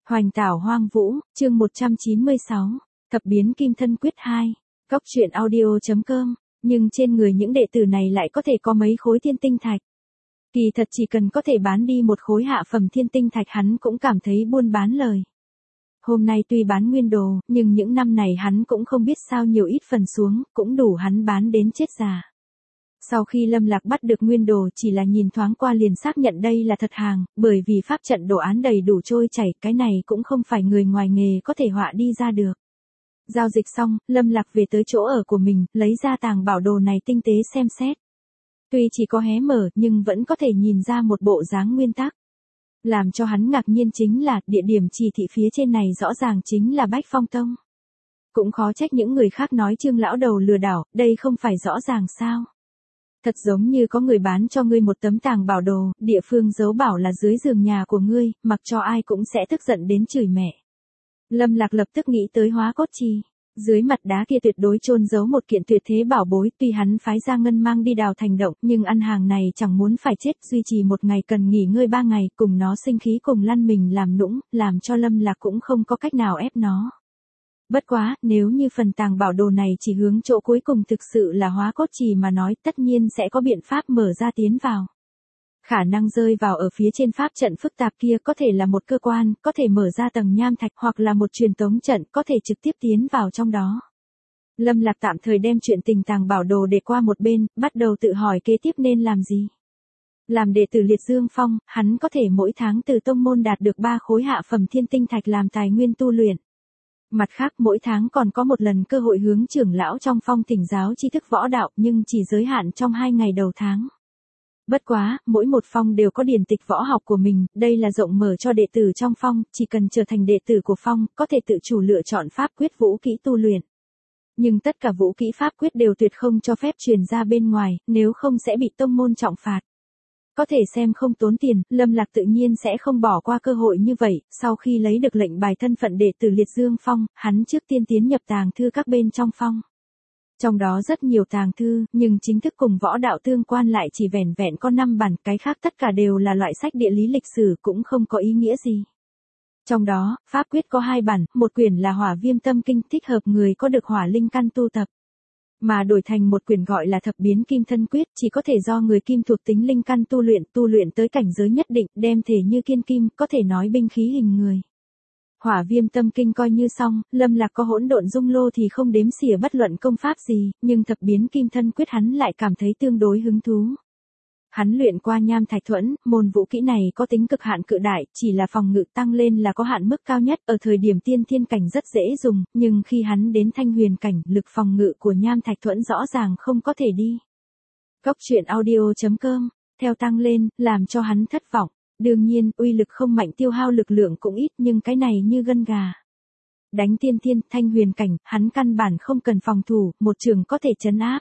Hoành tảo hoang vũ, chương 196, thập biến kim thân quyết 2, Cóc truyện audio.com, nhưng trên người những đệ tử này lại có thể có mấy khối thiên tinh thạch. Kỳ thật chỉ cần có thể bán đi một khối hạ phẩm thiên tinh thạch hắn cũng cảm thấy buôn bán lời. Hôm nay tuy bán nguyên đồ, nhưng những năm này hắn cũng không biết sao nhiều ít phần xuống, cũng đủ hắn bán đến chết già. Sau khi Lâm Lạc bắt được nguyên đồ chỉ là nhìn thoáng qua liền xác nhận đây là thật hàng, bởi vì pháp trận đồ án đầy đủ trôi chảy, cái này cũng không phải người ngoài nghề có thể họa đi ra được. Giao dịch xong, Lâm Lạc về tới chỗ ở của mình, lấy ra tàng bảo đồ này tinh tế xem xét. Tuy chỉ có hé mở nhưng vẫn có thể nhìn ra một bộ dáng nguyên tắc. Làm cho hắn ngạc nhiên chính là địa điểm chỉ thị phía trên này rõ ràng chính là Bách Phong Tông. Cũng khó trách những người khác nói Trương lão đầu lừa đảo, đây không phải rõ ràng sao. Thật giống như có người bán cho ngươi một tấm tàng bảo đồ, địa phương giấu bảo là dưới giường nhà của ngươi, mặc cho ai cũng sẽ tức giận đến chửi mẹ. Lâm Lạc lập tức nghĩ tới Hóa Cốt Trì. Dưới mặt đá kia tuyệt đối chôn giấu một kiện tuyệt thế bảo bối, tuy hắn phái ra ngân mang đi đào thành động, nhưng ăn hàng này chẳng muốn phải chết, duy trì một ngày cần nghỉ ngơi 3 ngày, cùng nó sinh khí cùng lăn mình làm nũng, làm cho Lâm Lạc cũng không có cách nào ép nó. Bất quá, nếu như phần tàng bảo đồ này chỉ hướng chỗ cuối cùng thực sự là Hóa Cốt Trì mà nói, tất nhiên sẽ có biện pháp mở ra tiến vào. Khả năng rơi vào ở phía trên pháp trận phức tạp kia có thể là một cơ quan, có thể mở ra tầng nham thạch hoặc là một truyền tống trận, có thể trực tiếp tiến vào trong đó. Lâm Lạc tạm thời đem chuyện tình tàng bảo đồ để qua một bên, bắt đầu tự hỏi kế tiếp nên làm gì. Làm đệ tử Liệt Dương Phong, hắn có thể mỗi tháng từ tông môn đạt được 3 khối hạ phẩm thiên tinh thạch làm tài nguyên tu luyện. Mặt khác mỗi tháng còn có một lần cơ hội hướng trưởng lão trong phong thỉnh giáo tri thức võ đạo nhưng chỉ giới hạn trong 2 ngày đầu tháng. Bất quá, mỗi một phong đều có điển tịch võ học của mình, đây là rộng mở cho đệ tử trong phong, chỉ cần trở thành đệ tử của phong, có thể tự chủ lựa chọn pháp quyết vũ kỹ tu luyện. Nhưng tất cả vũ kỹ pháp quyết đều tuyệt không cho phép truyền ra bên ngoài, nếu không sẽ bị tông môn trọng phạt. Có thể xem không tốn tiền, Lâm Lạc tự nhiên sẽ không bỏ qua cơ hội như vậy, sau khi lấy được lệnh bài thân phận đệ tử Liệt Dương Phong, hắn trước tiên tiến nhập tàng thư các bên trong phong. Trong đó rất nhiều tàng thư, nhưng chính thức cùng võ đạo tương quan lại chỉ vẻn vẹn có 5 bản, cái khác tất cả đều là loại sách địa lý lịch sử cũng không có ý nghĩa gì. Trong đó, pháp quyết có 2 bản, một quyển là Hỏa Viêm Tâm Kinh thích hợp người có được hỏa linh căn tu tập. Mà đổi thành một quyển gọi là Thập Biến Kim Thân Quyết chỉ có thể do người kim thuộc tính linh căn tu luyện tới cảnh giới nhất định, đem thể như kiên kim, có thể nói binh khí hình người. Hỏa Viêm Tâm Kinh coi như xong, Lâm Lạc có hỗn độn dung lô thì không đếm xỉa bất luận công pháp gì, nhưng Thập Biến Kim Thân Quyết hắn lại cảm thấy tương đối hứng thú. Hắn luyện qua Nham Thạch Thuẫn, môn vũ kỹ này có tính cực hạn cự đại, chỉ là phòng ngự tăng lên là có hạn mức cao nhất, ở thời điểm tiên thiên cảnh rất dễ dùng, nhưng khi hắn đến Thanh Huyền cảnh, lực phòng ngự của Nham Thạch Thuẫn rõ ràng không có thể đi. Cóc truyện audio.com, theo tăng lên, làm cho hắn thất vọng. Đương nhiên, uy lực không mạnh tiêu hao lực lượng cũng ít nhưng cái này như gân gà. Đánh tiên thiên, Thanh Huyền cảnh, hắn căn bản không cần phòng thủ, một trường có thể trấn áp.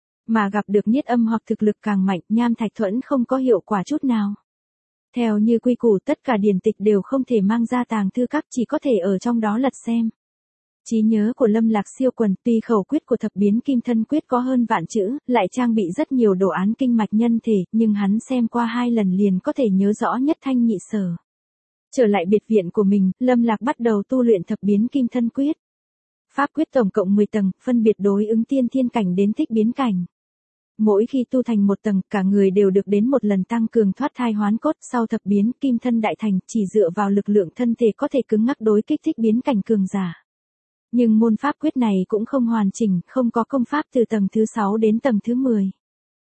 Mà gặp được nhiết âm hoặc thực lực càng mạnh, Nham Thạch Thuẫn không có hiệu quả chút nào. Theo như quy củ tất cả điển tịch đều không thể mang ra tàng thư các, chỉ có thể ở trong đó lật xem. Trí nhớ của Lâm Lạc siêu quần, tuy khẩu quyết của Thập Biến Kim Thân Quyết có hơn vạn chữ, lại trang bị rất nhiều đồ án kinh mạch nhân thể, nhưng hắn xem qua 2 lần liền có thể nhớ rõ nhất thanh nhị sở. Trở lại biệt viện của mình, Lâm Lạc bắt đầu tu luyện Thập Biến Kim Thân Quyết. Pháp quyết tổng cộng 10 tầng, phân biệt đối ứng tiên thiên cảnh đến thích biến cảnh. Mỗi khi tu thành một tầng, cả người đều được đến một lần tăng cường thoát thai hoán cốt, sau thập biến kim thân đại thành, chỉ dựa vào lực lượng thân thể có thể cứng ngắc đối kích thích biến cảnh cường giả. Nhưng môn pháp quyết này cũng không hoàn chỉnh, không có công pháp từ tầng thứ 6 đến tầng thứ 10.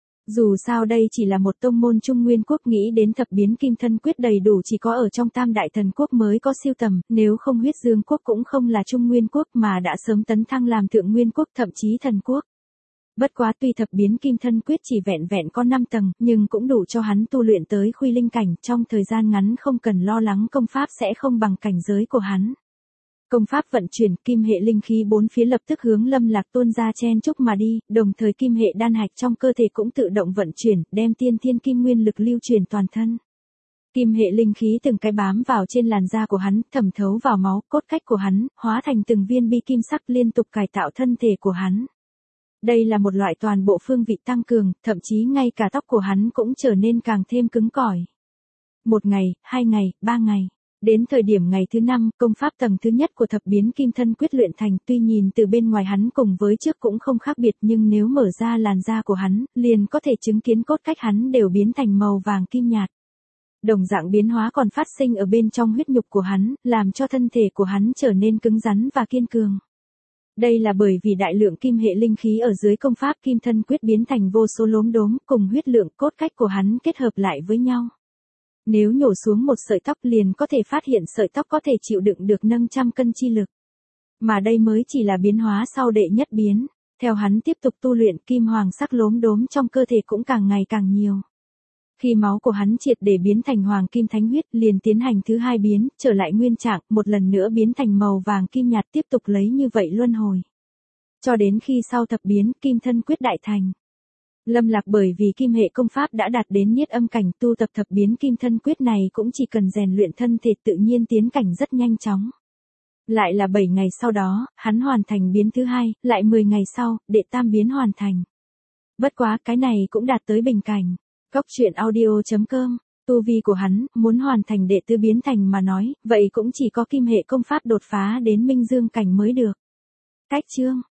Dù sao đây chỉ là một tông môn Trung Nguyên Quốc, nghĩ đến Thập Biến Kim Thân Quyết đầy đủ chỉ có ở trong Tam Đại Thần Quốc mới có siêu tầm, nếu không Huyết Dương Quốc cũng không là Trung Nguyên Quốc mà đã sớm tấn thăng làm Thượng Nguyên Quốc thậm chí Thần Quốc. Bất quá tuy Thập Biến Kim Thân Quyết chỉ vẹn vẹn có 5 tầng, nhưng cũng đủ cho hắn tu luyện tới Khuy Linh cảnh, trong thời gian ngắn không cần lo lắng công pháp sẽ không bằng cảnh giới của hắn. Công pháp vận chuyển, kim hệ linh khí bốn phía lập tức hướng Lâm Lạc tuôn ra chen chúc mà đi, đồng thời kim hệ đan hạch trong cơ thể cũng tự động vận chuyển, đem tiên thiên kim nguyên lực lưu truyền toàn thân. Kim hệ linh khí từng cái bám vào trên làn da của hắn, thẩm thấu vào máu, cốt cách của hắn, hóa thành từng viên bi kim sắc liên tục cải tạo thân thể của hắn. Đây là một loại toàn bộ phương vị tăng cường, thậm chí ngay cả tóc của hắn cũng trở nên càng thêm cứng cỏi. 1 ngày, 2 ngày, 3 ngày. Đến thời điểm ngày thứ 5, công pháp tầng thứ nhất của thập biến kim thân quyết luyện thành, tuy nhìn từ bên ngoài hắn cùng với trước cũng không khác biệt, nhưng nếu mở ra làn da của hắn, liền có thể chứng kiến cốt cách hắn đều biến thành màu vàng kim nhạt. Đồng dạng biến hóa còn phát sinh ở bên trong huyết nhục của hắn, làm cho thân thể của hắn trở nên cứng rắn và kiên cường. Đây là bởi vì đại lượng kim hệ linh khí ở dưới công pháp kim thân quyết biến thành vô số lốm đốm, cùng huyết lượng cốt cách của hắn kết hợp lại với nhau. Nếu nhổ xuống một sợi tóc liền có thể phát hiện sợi tóc có thể chịu đựng được nâng trăm cân chi lực. Mà đây mới chỉ là biến hóa sau đệ nhất biến. Theo hắn tiếp tục tu luyện, kim hoàng sắc lốm đốm trong cơ thể cũng càng ngày càng nhiều. Khi máu của hắn triệt để biến thành hoàng kim thánh huyết, liền tiến hành thứ hai biến, trở lại nguyên trạng, một lần nữa biến thành màu vàng kim nhạt, tiếp tục lấy như vậy luân hồi. Cho đến khi sau thập biến, kim thân quyết đại thành. Lâm Lạc bởi vì kim hệ công pháp đã đạt đến niết âm cảnh, tu tập thập biến kim thân quyết này cũng chỉ cần rèn luyện thân thể tự nhiên tiến cảnh rất nhanh chóng. Lại là 7 ngày sau đó, hắn hoàn thành biến thứ hai, lại 10 ngày sau, đệ tam biến hoàn thành. Bất quá cái này cũng đạt tới bình cảnh. Góc truyện audio.com, tu vi của hắn, muốn hoàn thành đệ tứ biến thành mà nói, vậy cũng chỉ có kim hệ công pháp đột phá đến minh dương cảnh mới được. Cách chương